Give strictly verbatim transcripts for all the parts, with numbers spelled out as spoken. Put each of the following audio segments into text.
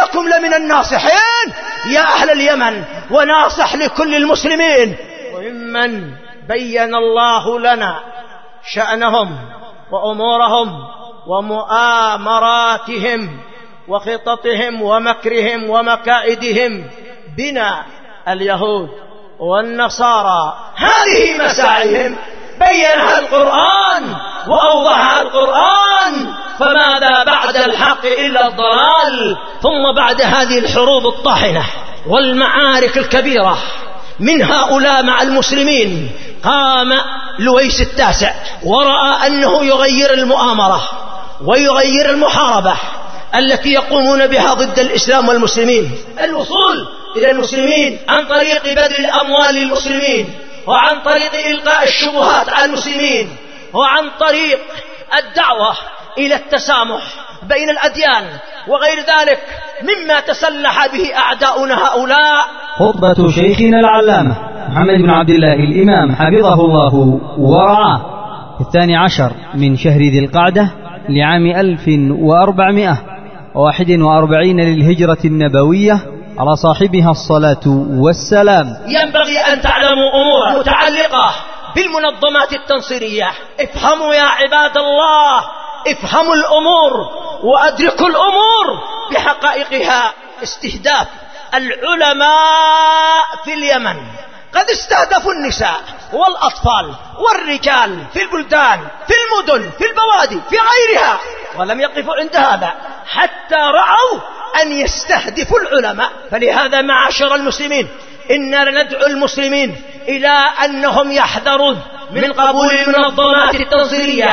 لكم لمن الناصحين يا أهل اليمن، وناصح لكل المسلمين. وممن بين الله لنا شأنهم وأمورهم ومؤامراتهم وخططهم ومكرهم ومكائدهم بنا اليهود والنصارى، هذه مساعيهم بينها القرآن وأوضحها القرآن، فماذا بعد الحق إلا الضلال. ثم بعد هذه الحروب الطاحنة والمعارك الكبيرة من هؤلاء مع المسلمين، قام لويس التاسع ورأى أنه يغير المؤامرة ويغير المحاربة التي يقومون بها ضد الإسلام والمسلمين، الوصول إلى المسلمين عن طريق بذل الأموال للمسلمين، وعن طريق إلقاء الشبهات على المسلمين، وعن طريق الدعوة إلى التسامح بين الأديان وغير ذلك مما تسلح به أعداؤنا هؤلاء. خطبة شيخنا العلامة محمد بن عبد الله الإمام حفظه الله ورعاه في الثاني عشر من شهر ذي القعدة لعام ألف وأربعمائة وواحد وأربعين للهجرة النبوية، على صاحبها الصلاة والسلام. ينبغي أن تعلموا أمورا متعلقة بالمنظمات التنصيرية. افهموا يا عباد الله، افهموا الأمور وأدركوا الأمور بحقائقها. استهداف العلماء في اليمن، قد استهدفوا النساء والأطفال والرجال في البلدان، في المدن، في البوادي، في غيرها، ولم يقفوا عند هذا حتى رأوا أن يستهدفوا العلماء. فلهذا معاشر المسلمين إننا ندعو المسلمين إلى أنهم يحذرون من قبول المنظمات التنصيرية.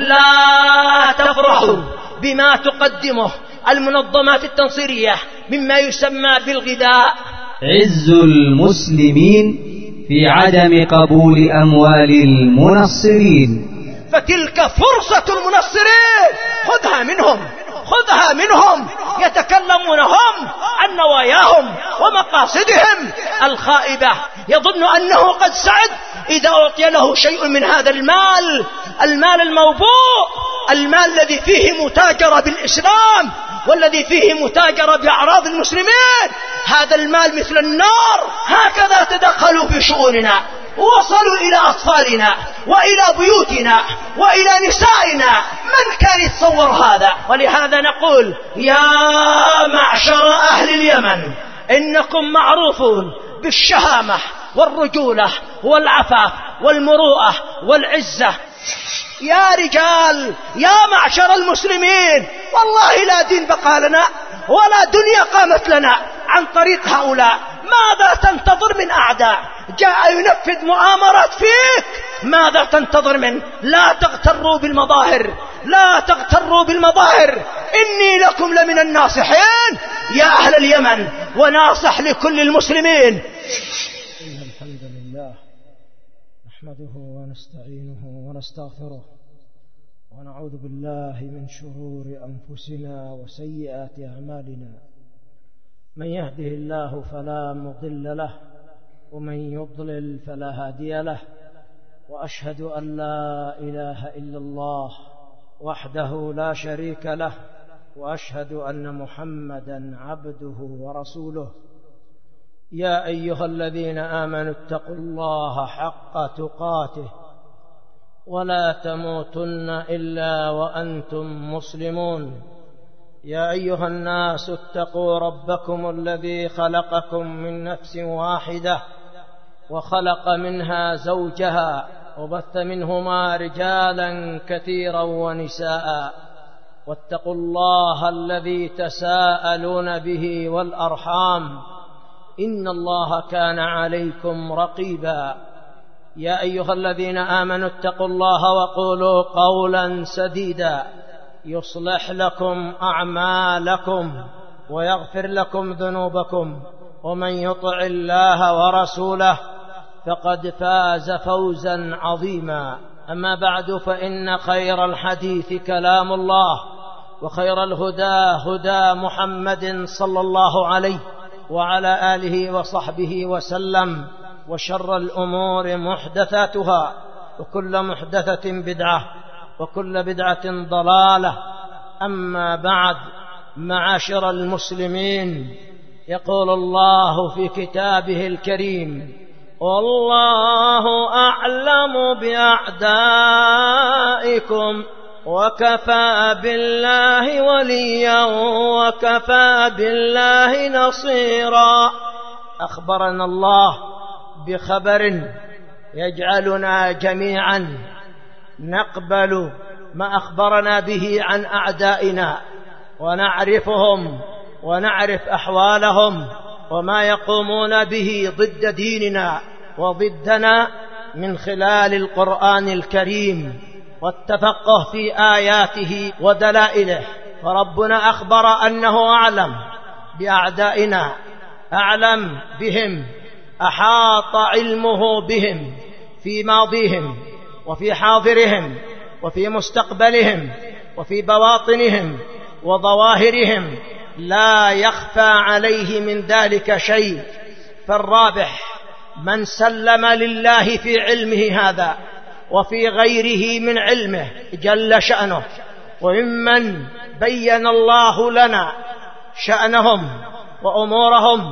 لا تفرحوا بما تقدمه المنظمات التنصيرية مما يسمى بالغذاء. عز المسلمين في عدم قبول أموال المنصرين، فتلك فرصة المنصرين، خذها منهم، خذها منهم. يتكلمون هم عن نواياهم ومقاصدهم الخائبة. يظن أنه قد سعد إذا أعطي له شيء من هذا المال، المال الموبوء، المال الذي فيه متاجرة بالإسلام والذي فيه متاجرة بأعراض المسلمين. هذا المال مثل النار، هكذا تدخلوا في شؤوننا، وصلوا إلى أطفالنا وإلى بيوتنا وإلى نسائنا. من كان يتصور هذا؟ ولهذا نقول يا معشر أهل اليمن، إنكم معروفون بالشهامة والرجولة والعفاف والمروءة والعزة. يا رجال، يا معشر المسلمين، والله لا دين بقى لنا ولا دنيا قامت لنا عن طريق هؤلاء. ماذا تنتظر من أعداء جاء ينفذ مؤامرات فيك؟ ماذا تنتظر منه؟ لا تغتروا بالمظاهر، لا تغتروا بالمظاهر. إني لكم لمن الناصحين يا أهل اليمن، وناصح لكل المسلمين. إن الحمد لله نحمده ونستعينه ونستغفره، ونعوذ بالله من شرور أنفسنا وسيئات أعمالنا. من يهده الله فلا مضل له، ومن يضلل فلا هادي له. وأشهد أن لا إله إلا الله وحده لا شريك له، وأشهد أن محمدا عبده ورسوله. يا أيها الذين آمنوا اتقوا الله حق تقاته، ولا تموتن إلا وأنتم مسلمون. يا أيها الناس اتقوا ربكم الذي خلقكم من نفس واحدة، وخلق منها زوجها، وبث منهما رجالا كثيرا ونساء. واتقوا الله الذي تساءلون به والأرحام، إن الله كان عليكم رقيبا. يا أيها الذين آمنوا اتقوا الله وقولوا قولا سديدا يصلح لكم أعمالكم ويغفر لكم ذنوبكم، ومن يطع الله ورسوله فقد فاز فوزا عظيما. أما بعد، فإن خير الحديث كلام الله، وخير الهدى هدى محمد صلى الله عليه وعلى آله وصحبه وسلم. وشر الأمور محدثاتها، وكل محدثة بدعة، وكل بدعة ضلالة. أما بعد، معاشر المسلمين، يقول الله في كتابه الكريم: والله أعلم بأعدائكم وكفى بالله وليا وكفى بالله نصيرا. أخبرنا الله بخبر يجعلنا جميعا نقبل ما أخبرنا به عن أعدائنا ونعرفهم ونعرف أحوالهم وما يقومون به ضد ديننا وضدنا من خلال القرآن الكريم والتفقه في آياته ودلائله. فربنا أخبر أنه أعلم بأعدائنا، أعلم بهم، أحاط علمه بهم في ماضيهم وفي حاضرهم وفي مستقبلهم وفي بواطنهم وظواهرهم، لا يخفى عليه من ذلك شيء. فالرابح من سلم لله في علمه هذا وفي غيره من علمه جل شأنه، وممن بين الله لنا شأنهم وأمورهم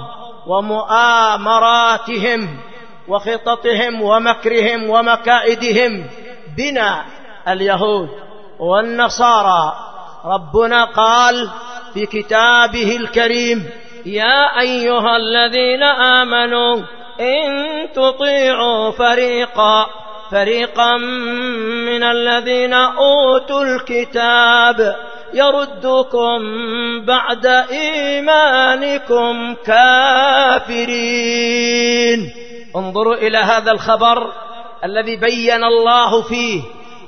ومؤامراتهم وخططهم ومكرهم ومكائدهم بنا اليهود والنصارى. ربنا قال في كتابه الكريم: يا أيها الذين آمنوا إن تطيعوا فريقا فريقا من الذين أوتوا الكتاب يردوكم بعد إيمانكم كافرين. انظروا إلى هذا الخبر الذي بين الله فيه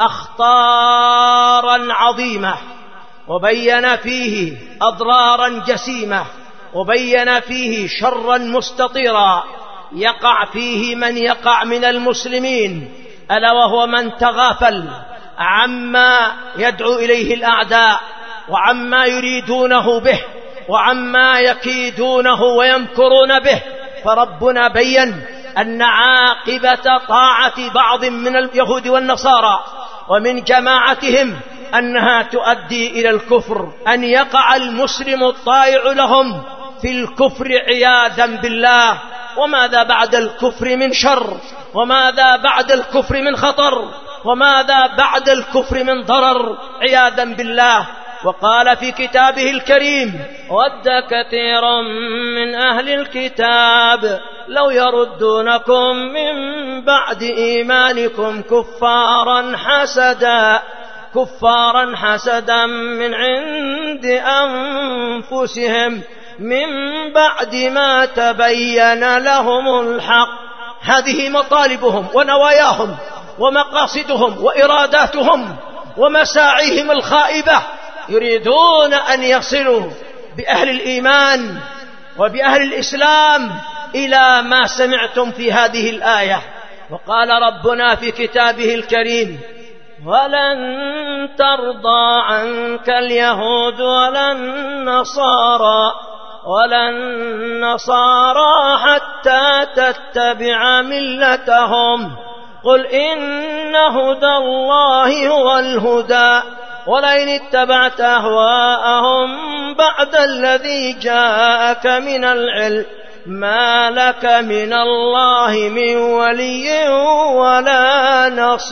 أخطارا عظيمة، وبين فيه أضرارا جسيمة، وبين فيه شرا مستطيرا يقع فيه من يقع من المسلمين، ألا وهو من تغافل عما يدعو إليه الأعداء وعما يريدونه به وعما يكيدونه ويمكرون به. فربنا بين أن عاقبة طاعة بعض من اليهود والنصارى ومن جماعتهم أنها تؤدي إلى الكفر، أن يقع المسلم الطائع لهم في الكفر عياذا بالله. وماذا بعد الكفر من شر؟ وماذا بعد الكفر من خطر؟ وماذا بعد الكفر من ضرر عياذا بالله؟ وقال في كتابه الكريم: ود كثير من أهل الكتاب لو يردونكم من بعد إيمانكم كفارا حسدا كفارا حسدا من عند أنفسهم من بعد ما تبين لهم الحق. هذه مطالبهم ونواياهم ومقاصدهم وإراداتهم ومساعيهم الخائبة، يريدون أن يصلوا بأهل الإيمان وبأهل الإسلام إلى ما سمعتم في هذه الآية. وقال ربنا في كتابه الكريم: ولن ترضى عنك اليهود ولا النصارى ولا النصارى حتى تتبع ملتهم قل إن هدى الله هو الهدى ولئن اتبعت أهواءهم بعد الذي جاءك من العلم ما لك من الله من ولي ولا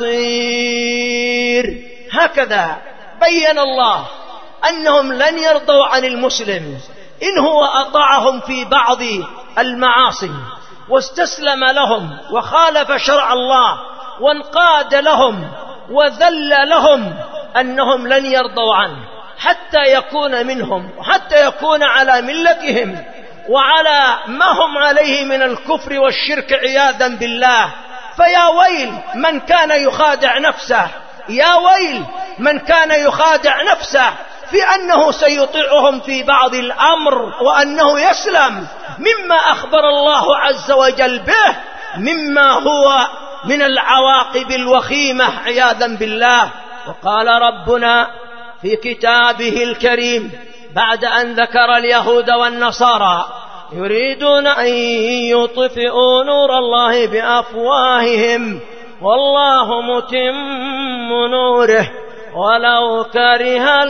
نصير. هكذا بين الله أنهم لن يرضوا عن المسلم إن هو أطاعهم في بعض المعاصي واستسلم لهم وخالف شرع الله وانقاد لهم وذل لهم، أنهم لن يرضوا عنه حتى يكون منهم وحتى يكون على ملتهم وعلى ما هم عليه من الكفر والشرك عياذا بالله. فيا ويل من كان يخادع نفسه، يا ويل من كان يخادع نفسه في أنه سيطيعهم في بعض الأمر وأنه يسلم مما أخبر الله عز وجل به مما هو من العواقب الوخيمة عياذا بالله. وقال ربنا في كتابه الكريم بعد أن ذكر اليهود والنصارى يريدون أن يطفئوا نور الله بأفواههم والله متم نوره ولو كره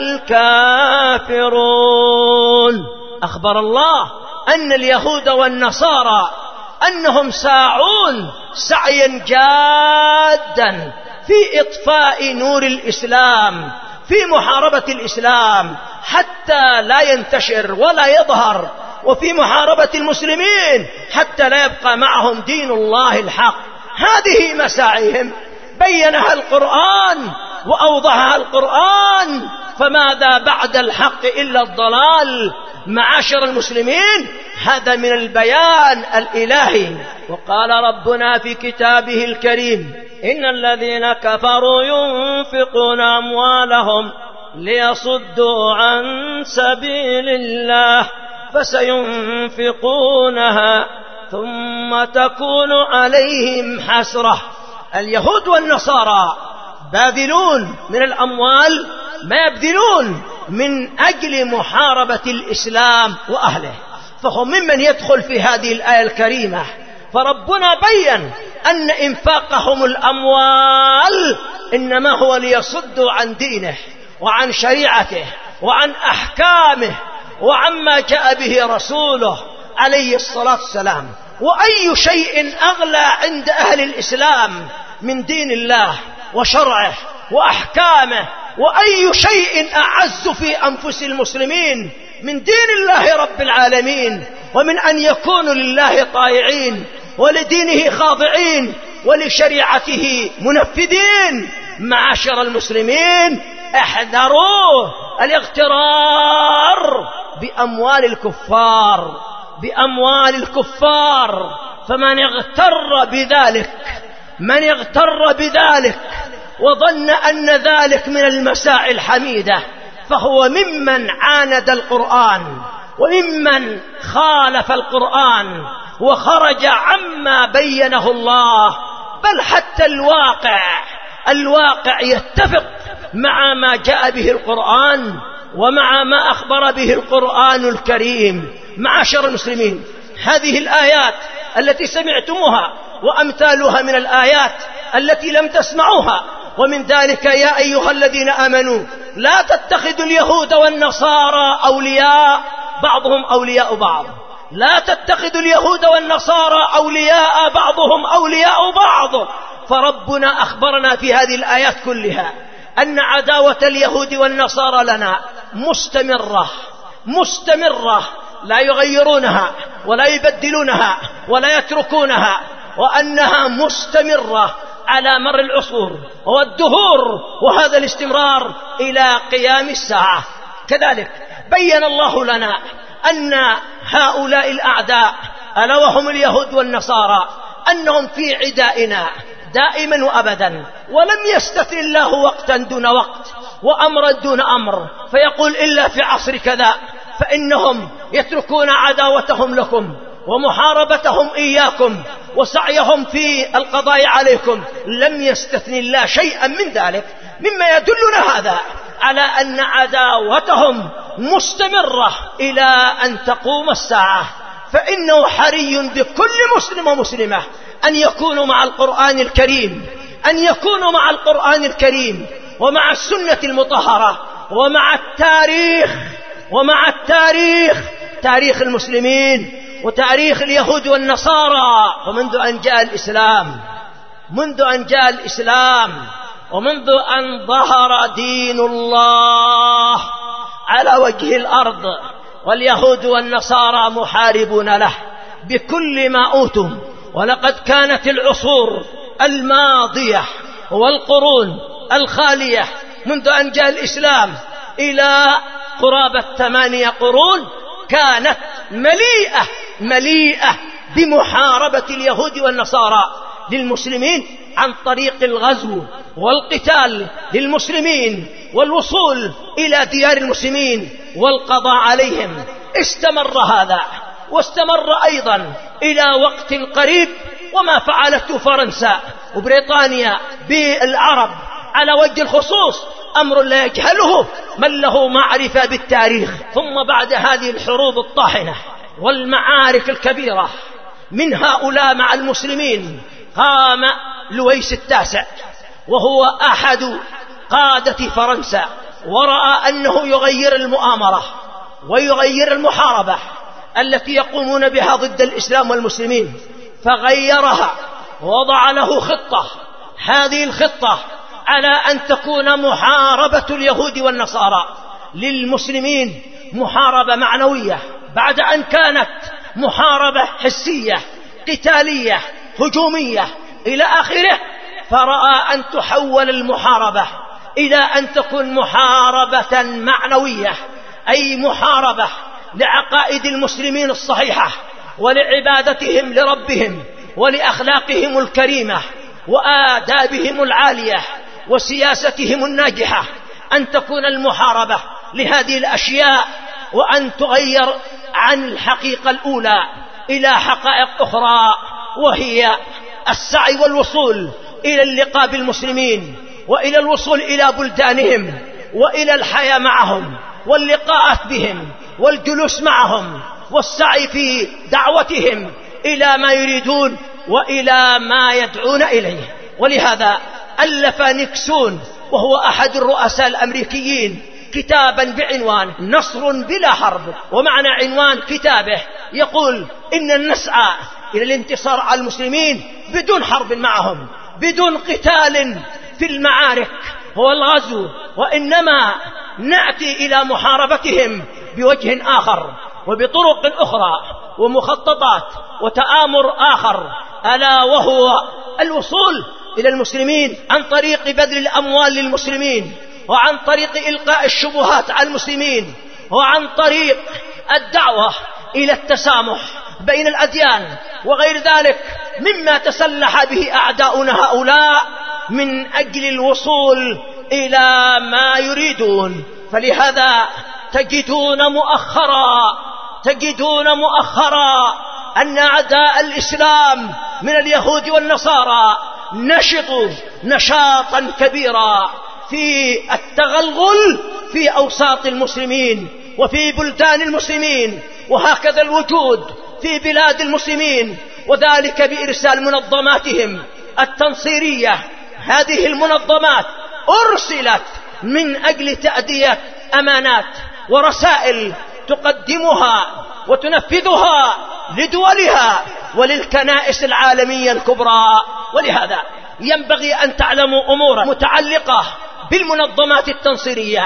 الكافرون. أخبر الله أن اليهود والنصارى أنهم ساعون سعيا جادا في إطفاء نور الإسلام، في محاربة الإسلام حتى لا ينتشر ولا يظهر، وفي محاربة المسلمين حتى لا يبقى معهم دين الله الحق. هذه مساعيهم بينها القرآن وأوضحها القرآن، فماذا بعد الحق إلا الضلال؟ معاشر المسلمين، هذا من البيان الإلهي. وقال ربنا في كتابه الكريم: إن الذين كفروا ينفقون أموالهم ليصدوا عن سبيل الله فسينفقونها ثم تكون عليهم حسرة. اليهود والنصارى باذلون من الأموال ما يبذلون من أجل محاربة الإسلام وأهله، فهم ممن يدخل في هذه الآية الكريمة. فربنا بيّن أن إنفاقهم الأموال إنما هو ليصدوا عن دينه وعن شريعته وعن أحكامه وعما جاء به رسوله عليه الصلاة والسلام. وأي شيء أغلى عند أهل الإسلام من دين الله وشرعه وأحكامه، وأي شيء أعز في أنفس المسلمين من دين الله رب العالمين، ومن أن يكونوا لله طائعين ولدينه خاضعين ولشريعته منفذين. معاشر المسلمين، احذروا الاغترار بأموال الكفار، بأموال الكفار. فمن اغتر بذلك من اغتر بذلك وظن أن ذلك من المساعي الحميدة فهو ممن عاند القرآن وممن خالف القرآن وخرج عما بينه الله. بل حتى الواقع الواقع يتفق مع ما جاء به القرآن ومع ما أخبر به القرآن الكريم. معاشر المسلمين، هذه الآيات التي سمعتموها وأمثالها من الآيات التي لم تسمعوها، ومن ذلك: يا أيها الذين آمنوا لا تتخذوا اليهود والنصارى أولياء بعضهم أولياء بعض، لا تتخذوا اليهود والنصارى أولياء بعضهم أولياء بعض. فربنا أخبرنا في هذه الآيات كلها أن عداوة اليهود والنصارى لنا مستمرة مستمرة، لا يغيرونها ولا يبدلونها ولا يتركونها، وأنها مستمرة على مر العصور والدهور، وهذا الاستمرار إلى قيام الساعة. كذلك بين الله لنا أن هؤلاء الأعداء ألا وهم اليهود والنصارى أنهم في عدائنا دائما وأبدا، ولم يستثن الله وقتا دون وقت وأمرا دون أمر فيقول إلا في عصر كذا، فإنهم يتركون عداوتهم لكم ومحاربتهم إياكم وسعيهم في القضاء عليكم. لم يستثن الله شيئا من ذلك، مما يدلنا هذا على أن عداوتهم مستمرة إلى أن تقوم الساعة. فإنه حري بكل مسلم ومسلمة أن يكونوا مع القرآن الكريم، أن يكونوا مع القرآن الكريم ومع السنة المطهرة ومع التاريخ ومع التاريخ تاريخ المسلمين وتاريخ اليهود والنصارى. ومنذ أن جاء الإسلام منذ أن جاء الإسلام ومنذ أن ظهر دين الله على وجه الأرض واليهود والنصارى محاربون له بكل ما أوتوا. ولقد كانت العصور الماضية والقرون الخالية منذ أن جاء الإسلام إلى قرابة ثمانية قرون كانت مليئة مليئة بمحاربة اليهود والنصارى للمسلمين عن طريق الغزو والقتال للمسلمين والوصول إلى ديار المسلمين والقضاء عليهم. استمر هذا واستمر أيضا إلى وقت قريب، وما فعلته فرنسا وبريطانيا بالعرب على وجه الخصوص أمر لا يجهله من له معرفة بالتاريخ. ثم بعد هذه الحروب الطاحنة والمعارك الكبيرة من هؤلاء مع المسلمين قام لويس التاسع، وهو أحد قادة فرنسا، ورأى أنه يغير المؤامرة ويغير المحاربة التي يقومون بها ضد الإسلام والمسلمين، فغيرها ووضع له خطة. هذه الخطة على أن تكون محاربة اليهود والنصارى للمسلمين محاربة معنوية، بعد أن كانت محاربة حسية قتالية هجومية إلى آخره، فرأى أن تحول المحاربة إلى أن تكون محاربة معنوية، أي محاربة لعقائد المسلمين الصحيحة ولعبادتهم لربهم ولأخلاقهم الكريمة وآدابهم العالية وسياستهم الناجحة، أن تكون المحاربة لهذه الأشياء وأن تغير عن الحقيقة الأولى إلى حقائق أخرى، وهي السعي والوصول إلى اللقاء بالمسلمين وإلى الوصول إلى بلدانهم وإلى الحياة معهم واللقاءات بهم والجلوس معهم والسعي في دعوتهم إلى ما يريدون وإلى ما يدعون إليه. ولهذا ألف نيكسون وهو أحد الرؤساء الأمريكيين كتابا بعنوان نصر بلا حرب، ومعنى عنوان كتابه يقول إن نسعى إلى الانتصار على المسلمين بدون حرب معهم، بدون قتال في المعارك هو الغزو، وإنما نأتي إلى محاربتهم بوجه آخر وبطرق أخرى ومخططات وتآمر آخر، ألا وهو الوصول إلى المسلمين عن طريق بذل الأموال للمسلمين، وعن طريق إلقاء الشبهات على المسلمين، وعن طريق الدعوة إلى التسامح بين الأديان وغير ذلك مما تسلح به أعداؤنا هؤلاء من أجل الوصول إلى ما يريدون. فلهذا تجدون مؤخرا تجدون مؤخرا أن أعداء الإسلام من اليهود والنصارى نشطوا نشاطا كبيرا في التغلغل في أوساط المسلمين وفي بلدان المسلمين، وهكذا الوجود في بلاد المسلمين، وذلك بإرسال منظماتهم التنصيرية. هذه المنظمات أرسلت من أجل تأدية أمانات ورسائل تقدمها وتنفذها لدولها وللكنائس العالمية الكبرى. ولهذا ينبغي أن تعلموا أمورا متعلقة بالمنظمات التنصيرية.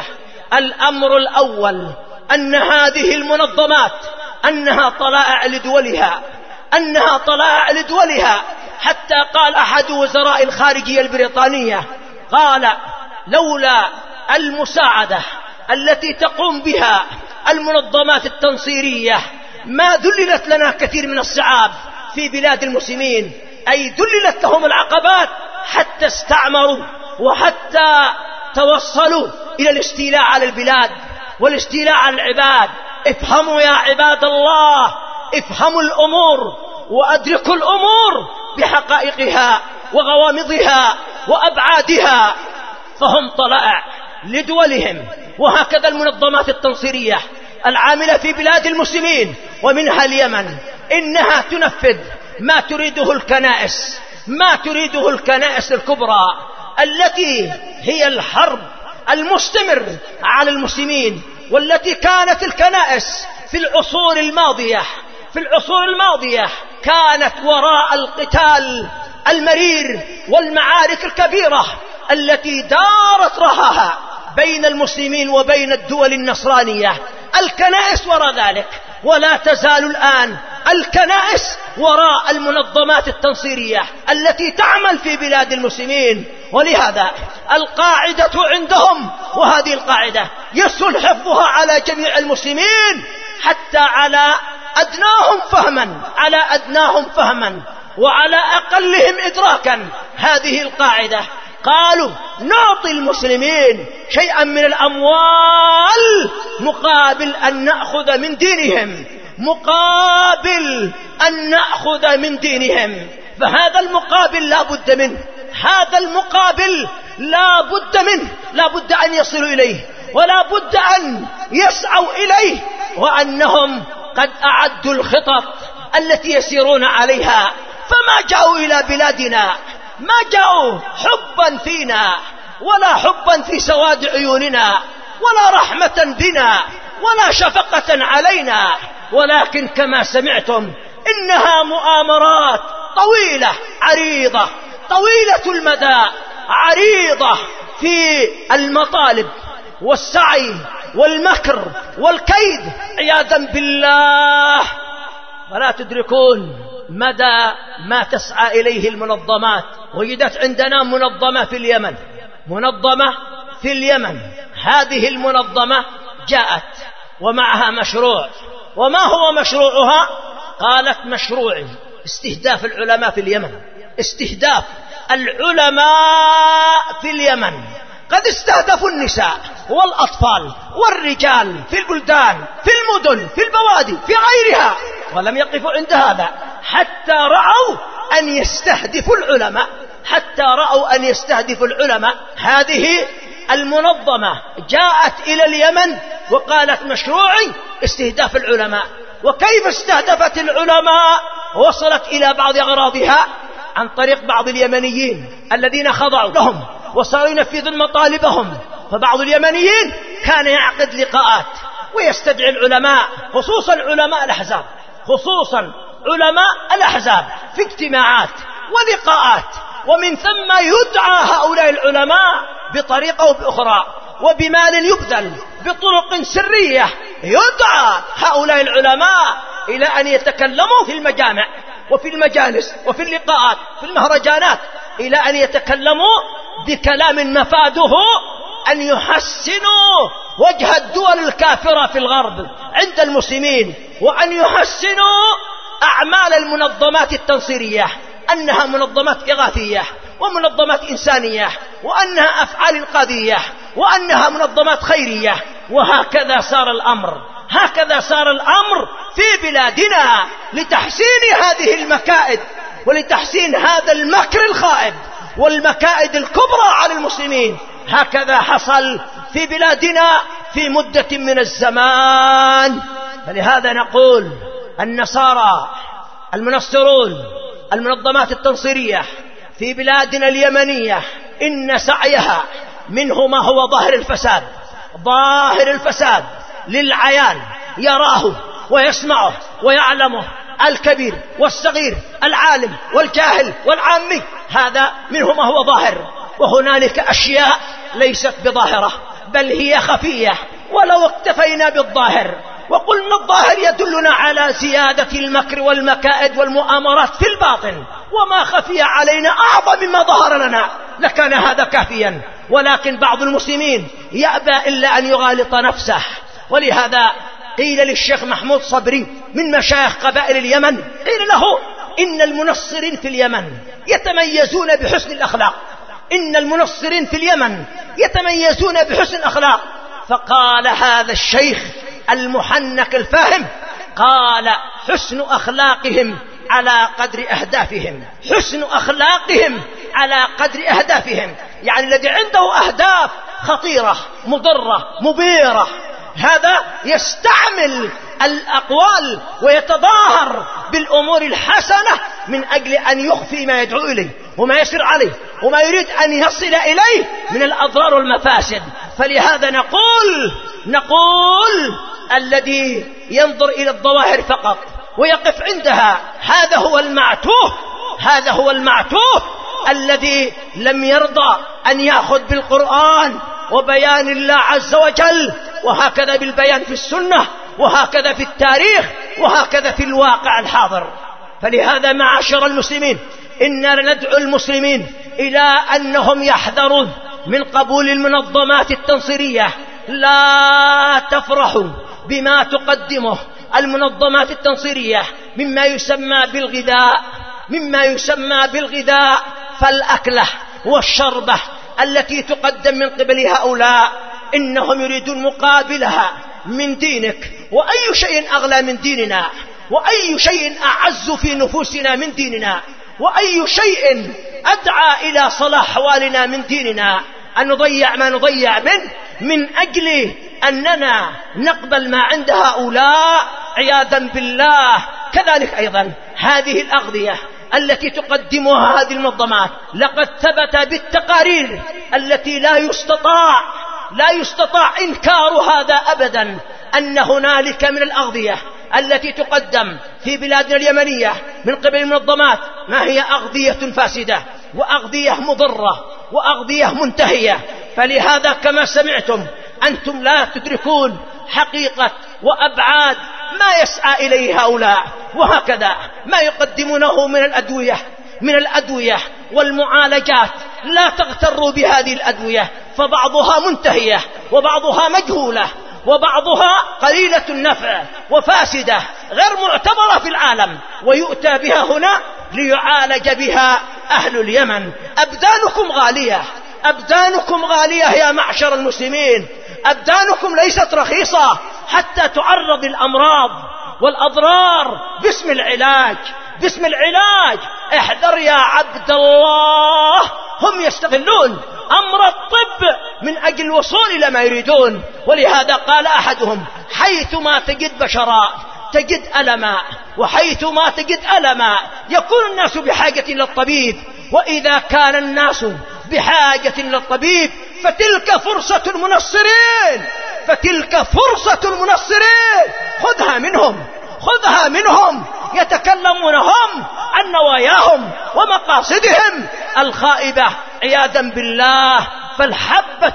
الأمر الأول أن هذه المنظمات أنها طلائع لدولها أنها طلائع لدولها حتى قال أحد وزراء الخارجية البريطانية، قال لولا المساعدة التي تقوم بها المنظمات التنصيرية ما ذللت لنا كثير من الصعاب في بلاد المسلمين، أي ذللت لهم العقبات حتى استعمروا وحتى توصلوا إلى الاستيلاء على البلاد والاستيلاء على العباد. افهموا يا عباد الله، افهموا الأمور وأدركوا الأمور بحقائقها وغوامضها وأبعادها، فهم طلائع لدولهم. وهكذا المنظمات التنصيرية العاملة في بلاد المسلمين ومنها اليمن، إنها تنفذ ما تريده الكنائس ما تريده الكنائس الكبرى التي هي الحرب المستمر على المسلمين، والتي كانت الكنائس في العصور الماضية في العصور الماضية كانت وراء القتال المرير والمعارك الكبيرة التي دارت رهاها بين المسلمين وبين الدول النصرانية. الكنائس وراء ذلك، ولا تزال الآن الكنائس وراء المنظمات التنصيرية التي تعمل في بلاد المسلمين. ولهذا القاعدة عندهم، وهذه القاعدة يسهل حفظها على جميع المسلمين حتى على أدناهم فهما على أدناهم فهما وعلى أقلهم إدراكا. هذه القاعدة قالوا نعطي المسلمين شيئا من الأموال مقابل أن نأخذ من دينهم مقابل أن نأخذ من دينهم فهذا المقابل لا بد منه هذا المقابل لا بد منه لا بد أن يصلوا إليه ولا بد أن يسعوا إليه، وأنهم قد أعدوا الخطط التي يسيرون عليها. فما جاءوا إلى بلادنا ما جاءوا حبا فينا ولا حبا في سواد عيوننا ولا رحمة بنا ولا شفقة علينا، ولكن كما سمعتم إنها مؤامرات طويلة عريضة طويلة المدى، عريضة في المطالب والسعي والمكر والكيد عياذا بالله، ولا تدركون مدى ما تسعى إليه المنظمات. وجدت عندنا منظمة في اليمن، منظمة في اليمن، هذه المنظمة جاءت ومعها مشروع. وما هو مشروعها؟ قالت مشروعي استهداف العلماء في اليمن، استهداف العلماء في اليمن. قد استهدفوا النساء والأطفال والرجال في البلدان، في المدن، في البوادي، في غيرها، ولم يقفوا عند هذا حتى رأوا أن يستهدفوا العلماء، حتى رأوا أن يستهدفوا العلماء. هذه المنظمة جاءت إلى اليمن وقالت مشروعي استهداف العلماء. وكيف استهدفت العلماء؟ وصلت إلى بعض أغراضها عن طريق بعض اليمنيين الذين خضعوا لهم وصاروا ينفذون مطالبهم. فبعض اليمنيين كان يعقد لقاءات ويستدعي العلماء، خصوصا علماء الأحزاب، خصوصا علماء الأحزاب في اجتماعات ولقاءات، ومن ثم يدعى هؤلاء العلماء بطريقة أو بأخرى وبمال يبذل بطرق سرية، يدعى هؤلاء العلماء إلى أن يتكلموا في المجامع وفي المجالس وفي اللقاءات في المهرجانات، إلى أن يتكلموا بكلام مفاده أن يحسنوا وجه الدول الكافرة في الغرب عند المسلمين، وأن يحسنوا أعمال المنظمات التنصيرية، أنها منظمات إغاثية ومنظمات إنسانية، وأنها أفعال إنقاذية، وأنها منظمات خيرية. وهكذا صار الأمر، هكذا صار الأمر في بلادنا لتحسين هذه المكائد ولتحسين هذا المكر الخائب والمكائد الكبرى على المسلمين. هكذا حصل في بلادنا في مدة من الزمان. فلهذا نقول النصارى المنصرون المنظمات التنصيرية في بلادنا اليمنية إن سعيها منه ما هو ظاهر الفساد، ظاهر الفساد للعيان، يراه ويسمعه ويعلمه الكبير والصغير، العالم والجاهل والعامي، هذا منه ما هو ظاهر. وهنالك أشياء ليست بظاهرة بل هي خفية. ولو اكتفينا بالظاهر وقلنا الظاهر يدلنا على زيادة المكر والمكائد والمؤامرات في الباطن، وما خفي علينا أعظم مما ظهر لنا، لكان هذا كافيا. ولكن بعض المسلمين يأبى إلا أن يغالط نفسه. ولهذا قيل للشيخ محمود صبري من مشايخ قبائل اليمن، قيل له إن المنصرين في اليمن يتميزون بحسن الأخلاق، إن المنصرين في اليمن يتميزون بحسن الأخلاق. فقال هذا الشيخ المحنك الفاهم، قال حسن أخلاقهم على قدر أهدافهم، حسن أخلاقهم على قدر أهدافهم، يعني الذي عنده أهداف خطيرة مضرة مبيرة هذا يستعمل الأقوال ويتظاهر بالأمور الحسنة من أجل أن يخفي ما يدعو إليه وما يسر عليه وما يريد أن يصل إليه من الأضرار والمفاسد. فلهذا نقول نقول الذي ينظر إلى الظواهر فقط ويقف عندها هذا هو المعتوه، هذا هو المعتوه الذي لم يرضى أن يأخذ بالقرآن وبيان الله عز وجل، وهكذا بالبيان في السنة، وهكذا في التاريخ، وهكذا في الواقع الحاضر. فلهذا معاشر المسلمين إننا ندعو المسلمين إلى أنهم يحذرون من قبول المنظمات التنصيرية. لا تفرحوا بما تقدمه المنظمات التنصيرية مما يسمى بالغذاء، مما يسمى بالغذاء فالأكلة والشربة التي تقدم من قبل هؤلاء، إنهم يريدون مقابلها من دينك. وأي شيء أغلى من ديننا، وأي شيء أعز في نفوسنا من ديننا، وأي شيء أدعى إلى صلاح حوالنا من ديننا، أن نضيع ما نضيع منه من أجل أننا نقبل ما عند هؤلاء عياذا بالله. كذلك أيضا هذه الأغذية التي تقدمها هذه المنظمات. لقد ثبت بالتقارير التي لا يستطاع لا يستطاع إنكار هذا أبدا أن هنالك من الأغذية التي تقدم في بلادنا اليمنية من قبل المنظمات ما هي أغذية فاسدة وأغذية مضرة وأغذية منتهية. فلهذا كما سمعتم أنتم لا تدركون حقيقة وأبعاد ما يسعى إليه هؤلاء. وهكذا ما يقدمونه من الأدوية من الأدوية والمعالجات، لا تغتروا بهذه الأدوية، فبعضها منتهية وبعضها مجهولة وبعضها قليلة النفع وفاسدة غير معتبرة في العالم، ويؤتى بها هنا ليعالج بها أهل اليمن. أبدانكم غالية، أبدانكم غالية يا معشر المسلمين، أبدانكم ليست رخيصة حتى تعرض الأمراض والأضرار باسم العلاج باسم العلاج. احذر يا عبد الله، هم يستغلون أمر الطب من أجل الوصول إلى ما يريدون. ولهذا قال أحدهم: حيثما تجد بشراء تجد ألما، وحيثما تجد ألما يكون الناس بحاجة إلى الطبيب. وإذا كان الناس بحاجة للطبيب فتلك فرصة المنصرين فتلك فرصة المنصرين خذها منهم خذها منهم يتكلمون هم عن نواياهم ومقاصدهم الخائبة عياذا بالله. فالحبة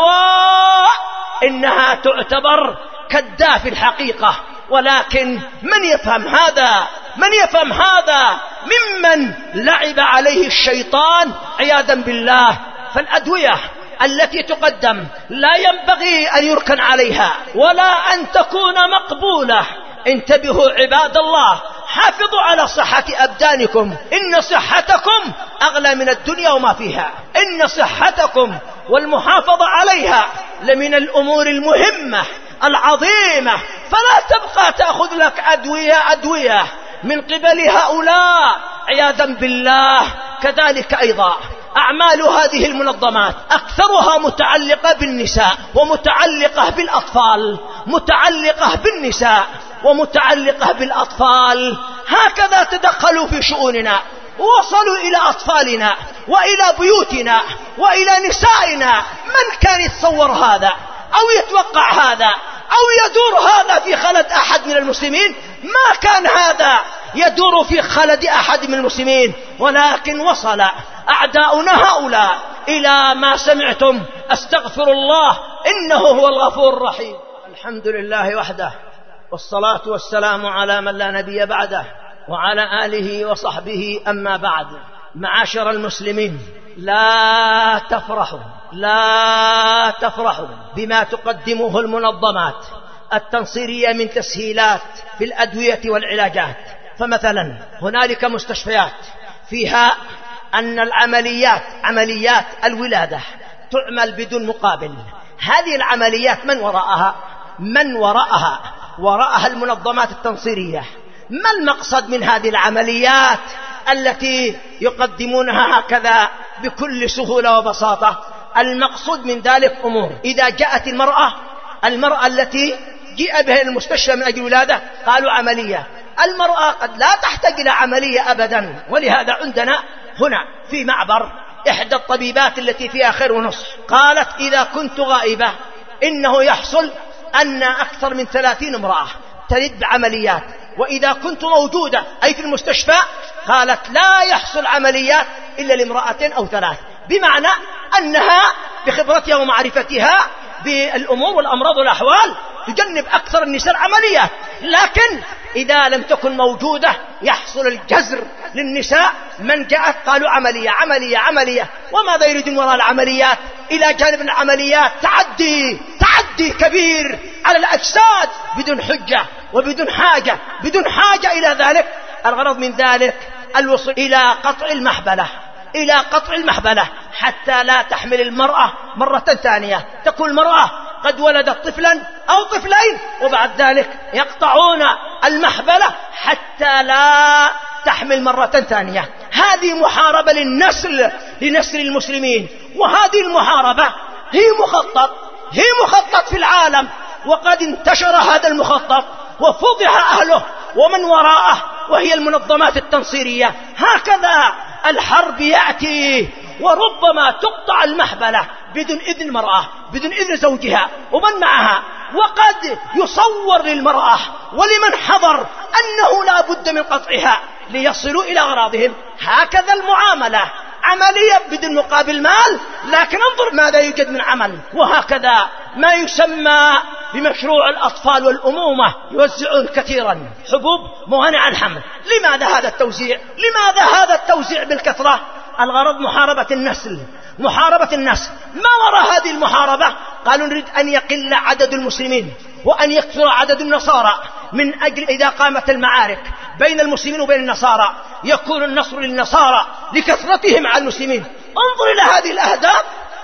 الدواء إنها تعتبر كالداء في الحقيقة، ولكن من يفهم هذا من يفهم هذا ممن لعب عليه الشيطان عياذا بالله. فالأدوية التي تقدم لا ينبغي أن يركن عليها ولا أن تكون مقبولة. انتبهوا عباد الله، حافظوا على صحة أبدانكم، إن صحتكم أغلى من الدنيا وما فيها. إن صحتكم والمحافظة عليها لمن الأمور المهمة العظيمة. فلا تبقى تأخذ لك أدوية أدوية من قبل هؤلاء عياذا بالله. كذلك أيضا أعمال هذه المنظمات أكثرها متعلقة بالنساء ومتعلقة بالأطفال متعلقة بالنساء ومتعلقة بالأطفال. هكذا تدخلوا في شؤوننا، وصلوا إلى أطفالنا وإلى بيوتنا وإلى نسائنا. من كان يتصور هذا أو يتوقع هذا أو يدور هذا في خلد أحد من المسلمين؟ ما كان هذا يدور في خلد أحد من المسلمين، ولكن وصل أعداؤنا هؤلاء إلى ما سمعتم. أستغفر الله إنه هو الغفور الرحيم. الحمد لله وحده، والصلاة والسلام على من لا نبي بعده وعلى آله وصحبه. أما بعد، معاشر المسلمين، لا تفرحوا لا تفرحوا بما تقدمه المنظمات التنصيرية من تسهيلات في الأدوية والعلاجات. فمثلا هنالك مستشفيات فيها أن العمليات عمليات الولادة تعمل بدون مقابل. هذه العمليات من وراءها؟ من وراءها؟ وراءها المنظمات التنصيرية. ما المقصد من هذه العمليات التي يقدمونها هكذا بكل سهولة وبساطة؟ المقصود من ذلك أمور. إذا جاءت المرأة المرأة التي جاء بها المستشفى من أجل الولادة قالوا عملية. المرأة قد لا تحتاج إلى عملية أبدا. ولهذا عندنا هنا في معبر إحدى الطبيبات التي فيها خير ونصح قالت: إذا كنت غائبة إنه يحصل أن أكثر من ثلاثين امرأة تلد بعمليات، وإذا كنت موجودة أي في المستشفى قالت لا يحصل عمليات إلا لامرأتين أو ثلاث. بمعنى أنها بخبرتها ومعرفتها بالأمور والأمراض والأحوال تجنب أكثر النساء عمليات. لكن إذا لم تكن موجودة يحصل الجزر للنساء. من جاءت قالوا عملية عملية عملية. وماذا يريدون وراء العمليات؟ إلى جانب العمليات تعدي تعدي كبير على الأجساد بدون حجة وبدون حاجة بدون حاجة إلى ذلك. الغرض من ذلك الوصول إلى قطع المحبلة إلى قطع المحبلة حتى لا تحمل المرأة مرة ثانية. تكون المرأة قد ولدت طفلا أو طفلين وبعد ذلك يقطعون المحبلة حتى لا تحمل مرة ثانية. هذه محاربة للنسل لنسل المسلمين، وهذه المحاربة هي مخطط هي مخطط في العالم، وقد انتشر هذا المخطط وفضح أهله ومن وراءه وهي المنظمات التنصيرية. هكذا الحرب يأتي، وربما تقطع المحبلة بدون إذن المرأة، بدون إذن زوجها ومن معها، وقد يصور للمرأة ولمن حضر أنه لا بد من قطعها ليصلوا إلى أغراضهم. هكذا المعاملة، عملية بدون مقابل مال، لكن انظر ماذا يوجد من عمل. وهكذا ما يسمى بمشروع الأطفال والأمومة، يوزعون كثيرا حبوب موانع الحمل. لماذا هذا التوزيع؟ لماذا هذا التوزيع بالكثرة؟ الغرض محاربة النسل، محاربة النسل. ما وراء هذه المحاربة؟ قالوا نريد أن يقل عدد المسلمين وأن يكثر عدد النصارى، من أجل إذا قامت المعارك بين المسلمين وبين النصارى يكون النصر للنصارى لكثرتهم على المسلمين. انظر إلى هذه الأهداف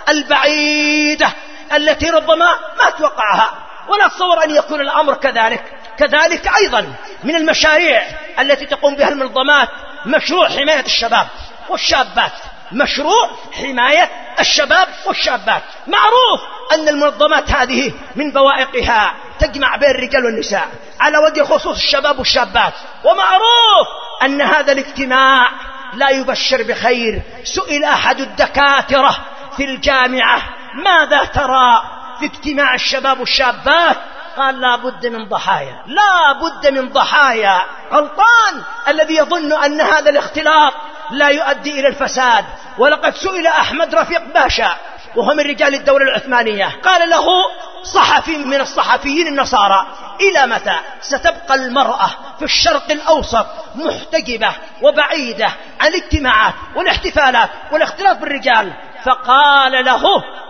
البعيدة التي ربما ما توقعها، ولا تصور أن يكون الأمر كذلك. كذلك أيضا من المشاريع التي تقوم بها المنظمات مشروع حماية الشباب والشابات، مشروع حماية الشباب والشابات. معروف أن المنظمات هذه من بوائقها تجمع بين الرجال والنساء على وجه خصوص الشباب والشابات، ومعروف أن هذا الاجتماع لا يبشر بخير. سئل أحد الدكاترة في الجامعة ماذا ترى في اجتماع الشباب والشابات؟ قال لا بد من ضحايا، لا بد من ضحايا. غلطان الذي يظن أن هذا الاختلاط لا يؤدي إلى الفساد. ولقد سئل أحمد رفيق باشا وهو من رجال الدولة العثمانية، قال له صحفي من الصحفيين النصارى: إلى متى ستبقى المرأة في الشرق الأوسط محتجبة وبعيدة عن الاجتماعات والاحتفالات والاختلاط بالرجال؟ فقال له: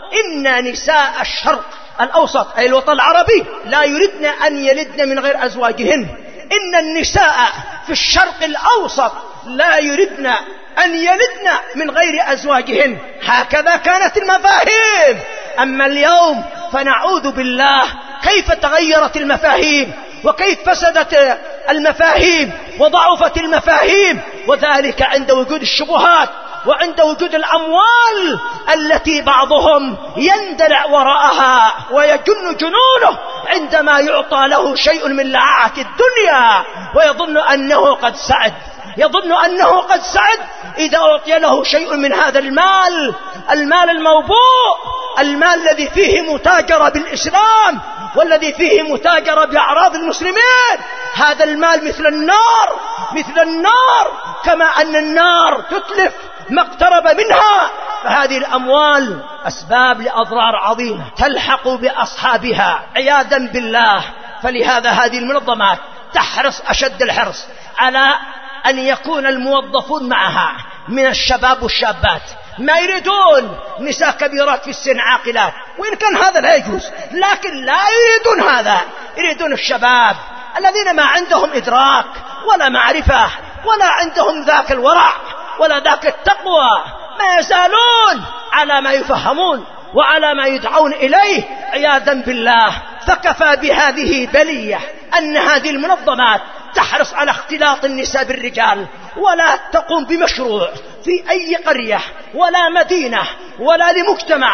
إن نساء الشرق الأوسط أي الوطن العربي لا يردن أن يلدن من غير أزواجهن. إن النساء في الشرق الأوسط لا يردن أن يلدن من غير أزواجهن. هكذا كانت المفاهيم. أما اليوم فنعوذ بالله كيف تغيرت المفاهيم، وكيف فسدت المفاهيم وضعفت المفاهيم، وذلك عند وجود الشبهات وعند وجود الأموال التي بعضهم يندلع وراءها ويجن جنونه عندما يعطى له شيء من لعاعة الدنيا ويظن أنه قد سعد، يظن أنه قد سعد إذا أعطي له شيء من هذا المال، المال الموبوء، المال الذي فيه متاجرة بالإسلام والذي فيه متاجرة بأعراض المسلمين. هذا المال مثل النار، مثل النار، كما أن النار تتلف ما اقترب منها. فهذه الأموال أسباب لأضرار عظيمة تلحق بأصحابها عياذا بالله. فلهذا هذه المنظمات تحرص أشد الحرص على أن يكون الموظفون معها من الشباب والشابات، ما يريدون نساء كبيرات في السن عاقلات، وإن كان هذا لا يجوز، لكن لا يريدون هذا، يريدون الشباب الذين ما عندهم إدراك ولا معرفة ولا عندهم ذاك الورع ولا ذاك التقوى، ما يزالون على ما يفهمون وعلى ما يدعون إليه عياذا بالله. فكفى بهذه بلية أن هذه المنظمات تحرص على اختلاط النساء بالرجال، ولا تقوم بمشروع في أي قرية ولا مدينة ولا لمجتمع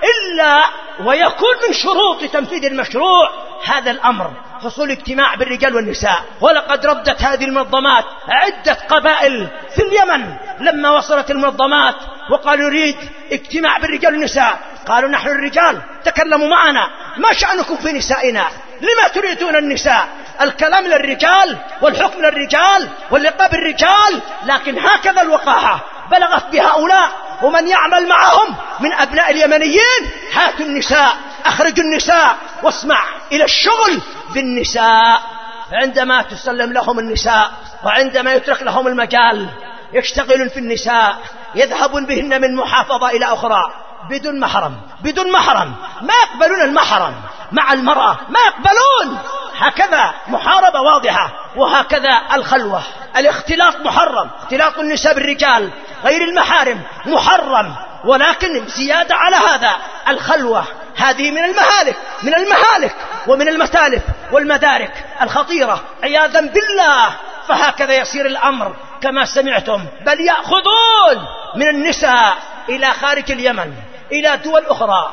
إلا ويكون من شروط تنفيذ المشروع هذا الأمر، حصول اجتماع بالرجال والنساء. ولقد ردت هذه المنظمات عدة قبائل في اليمن لما وصلت المنظمات وقالوا نريد اجتماع بالرجال والنساء، قالوا نحن الرجال تكلموا معنا، ما شأنكم في نسائنا؟ لما تريدون النساء؟ الكلام للرجال والحكم للرجال واللقاء بالرجال. لكن هكذا الوقاحة بلغت بهؤلاء ومن يعمل معهم من أبناء اليمنيين: هاتوا النساء، أخرجوا النساء، واسمع إلى الشغل بالنساء. عندما تسلم لهم النساء وعندما يترك لهم المجال يشتغلون في النساء، يذهبون بهن من محافظة إلى أخرى بدون محرم، بدون محرم، ما يقبلون المحرم مع المرأة، ما يقبلون. هكذا محاربة واضحة. وهكذا الخلوة، الاختلاط محرم، اختلاط النساء بالرجال غير المحارم محرم. ولكن زيادة على هذا الخلوة هذه من المهالك، من المهالك ومن المتالف والمدارك الخطيرة عياذا بالله. فهكذا يصير الأمر كما سمعتم، بل يأخذون من النساء إلى خارج اليمن إلى دول أخرى،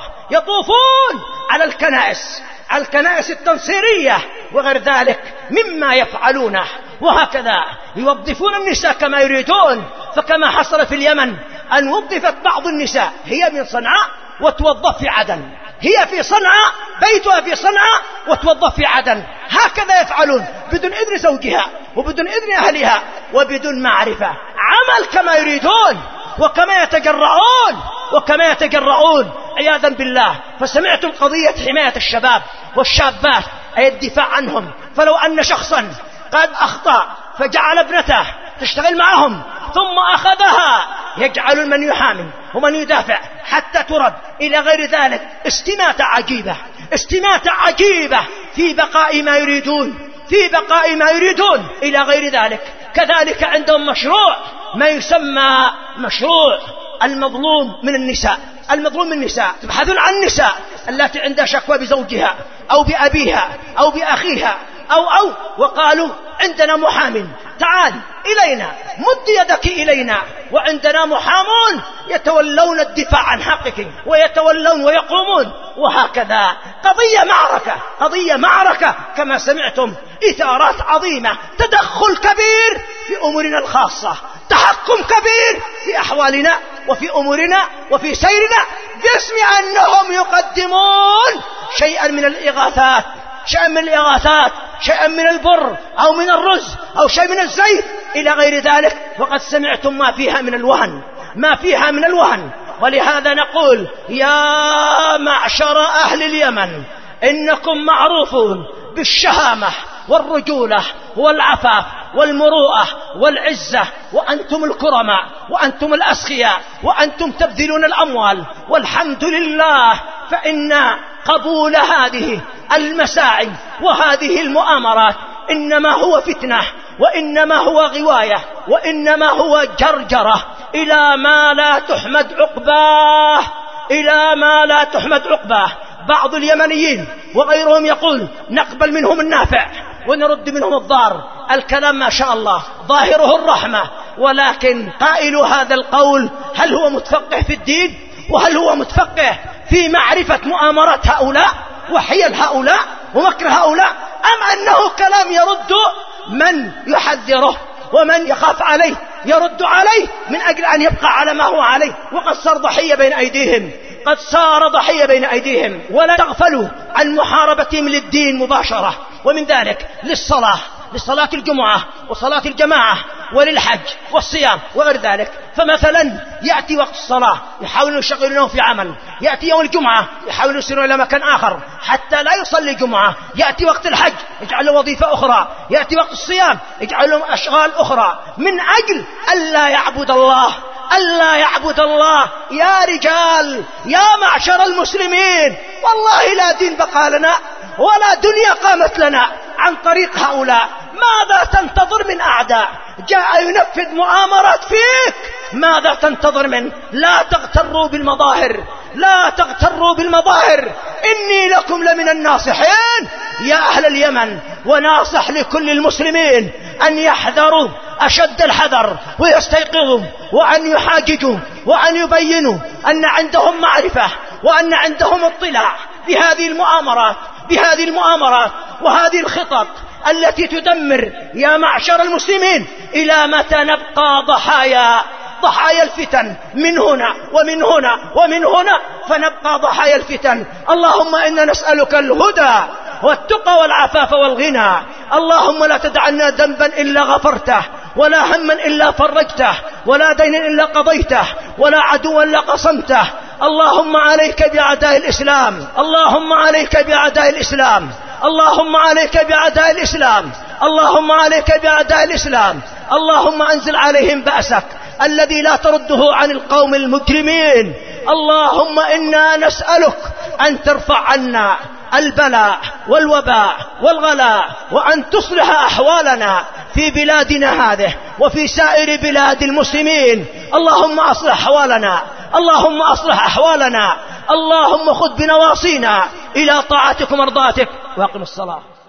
يطوفون على الكنائس، على الكنائس التنصيرية وغير ذلك مما يفعلونه. وهكذا يوظفون النساء كما يريدون. فكما حصل في اليمن أن وظفت بعض النساء هي من صنعاء وتوظف في عدن، هي في صنعاء بيتها في صنعاء وتوظف في عدن، هكذا يفعلون بدون إذن زوجها وبدون إذن أهلها وبدون معرفة، عمل كما يريدون وكما يتجرعون وكما يتجرعون عياذا بالله. فسمعتم قضية حماية الشباب والشابات أي الدفاع عنهم. فلو أن شخصا قد أخطأ فجعل ابنته تشتغل معهم ثم أخذها، يجعل من يحامي ومن يدافع حتى ترد إلى غير ذلك. استماتة عجيبة، استماتة عجيبة في بقاء ما يريدون، في بقاء ما يريدون إلى غير ذلك. كذلك عندهم مشروع ما يسمى مشروع المظلوم من النساء. المظلوم من النساء تبحثون عن النساء التي عندها شكوى بزوجها أو بأبيها أو بأخيها أو أو وقالوا عندنا محام، تعال إلينا، مد يدك إلينا، وعندنا محامون يتولون الدفاع عن حقك ويتولون ويقومون. وهكذا قضية معركة، قضية معركة كما سمعتم، إثارات عظيمة، تدخل كبير في أمورنا الخاصة، تحكم كبير في أحوالنا وفي أمورنا وفي سيرنا، باسم أنهم يقدمون شيئا من الإغاثات، شيئا من الإغاثات، شيئا من البر أو من الرز أو شيء من الزيت إلى غير ذلك. وقد سمعتم ما فيها من الوهن، ما فيها من الوهن. ولهذا نقول يا معشر أهل اليمن إنكم معروفون بالشهامة والرجولة والعفاف والمروءة والعزة، وأنتم الكرماء وأنتم الأسخياء وأنتم تبذلون الأموال، والحمد لله. فإن قبول هذه المساعي وهذه المؤامرات إنما هو فتنة، وإنما هو غواية، وإنما هو جرجرة إلى ما لا تحمد عقباه، إلى ما لا تحمد عقباه. بعض اليمنيين وغيرهم يقول نقبل منهم النافع ونرد منهم الضار. الكلام ما شاء الله ظاهره الرحمة، ولكن قائل هذا القول هل هو متفقه في الدين؟ وهل هو متفقه في معرفة مؤامرات هؤلاء وحيل هؤلاء ومكر هؤلاء؟ أم أنه كلام يرد من يحذره ومن يخاف عليه، يرد عليه من أجل أن يبقى على ما هو عليه، وقد صار ضحية بين أيديهم، قد صار ضحية بين أيديهم. ولا تغفلوا عن محاربتهم للدين مباشرة، ومن ذلك للصلاة، لصلاة الجمعة وصلاة الجماعة وللحج والصيام وغير ذلك. فمثلا يأتي وقت الصلاة يحاولون يشغلونه في عمل، يأتي يوم الجمعة يحاولون يسيرون إلى مكان آخر حتى لا يصلي جمعة، يأتي وقت الحج يجعل له وظيفة أخرى، يأتي وقت الصيام يجعل لهم أشغال أخرى، من أجل ألا يعبد الله، ألا يعبد الله. يا رجال، يا معشر المسلمين، والله لا دين بقى لنا ولا دنيا قامت لنا عن طريق هؤلاء. ماذا تنتظر من أعداء جاء ينفذ مؤامرات فيك؟ ماذا تنتظر منه؟ لا تغتروا بالمظاهر، لا تغتروا بالمظاهر. إني لكم لمن الناصحين يا أهل اليمن، وناصح لكل المسلمين أن يحذروا أشد الحذر ويستيقظوا، وأن يحاججوا، وأن يبينوا أن عندهم معرفة وأن عندهم اطلاع بهذه المؤامرات، بهذه المؤامرات وهذه الخطط التي تدمر. يا معشر المسلمين، إلى متى نبقى ضحايا ضحايا الفتن من هنا ومن هنا ومن هنا، فنبقى ضحايا الفتن. اللهم إنا نسألك الهدى والتقى والعفاف والغنى. اللهم لا تدع لنا ذنبا إلا غفرته، ولا هما إلا فرجته، ولا دينا إلا قضيته، ولا عدوا إلا قصمته. اللهم عليك بأعداء الإسلام، اللهم عليك بأعداء الإسلام، اللهم عليك بأعداء الإسلام، اللهم عليك بأعداء الإسلام. اللهم أنزل عليهم بأسك الذي لا ترده عن القوم المجرمين. اللهم إنا نسألك أن ترفع عنا البلاء والوباء والغلاء، وأن تصلح أحوالنا في بلادنا هذه وفي سائر بلاد المسلمين. اللهم أصلح أحوالنا، اللهم أصلح أحوالنا، اللهم خذ بنواصينا إلى طاعتك ومرضاتك. واقم الصلاة.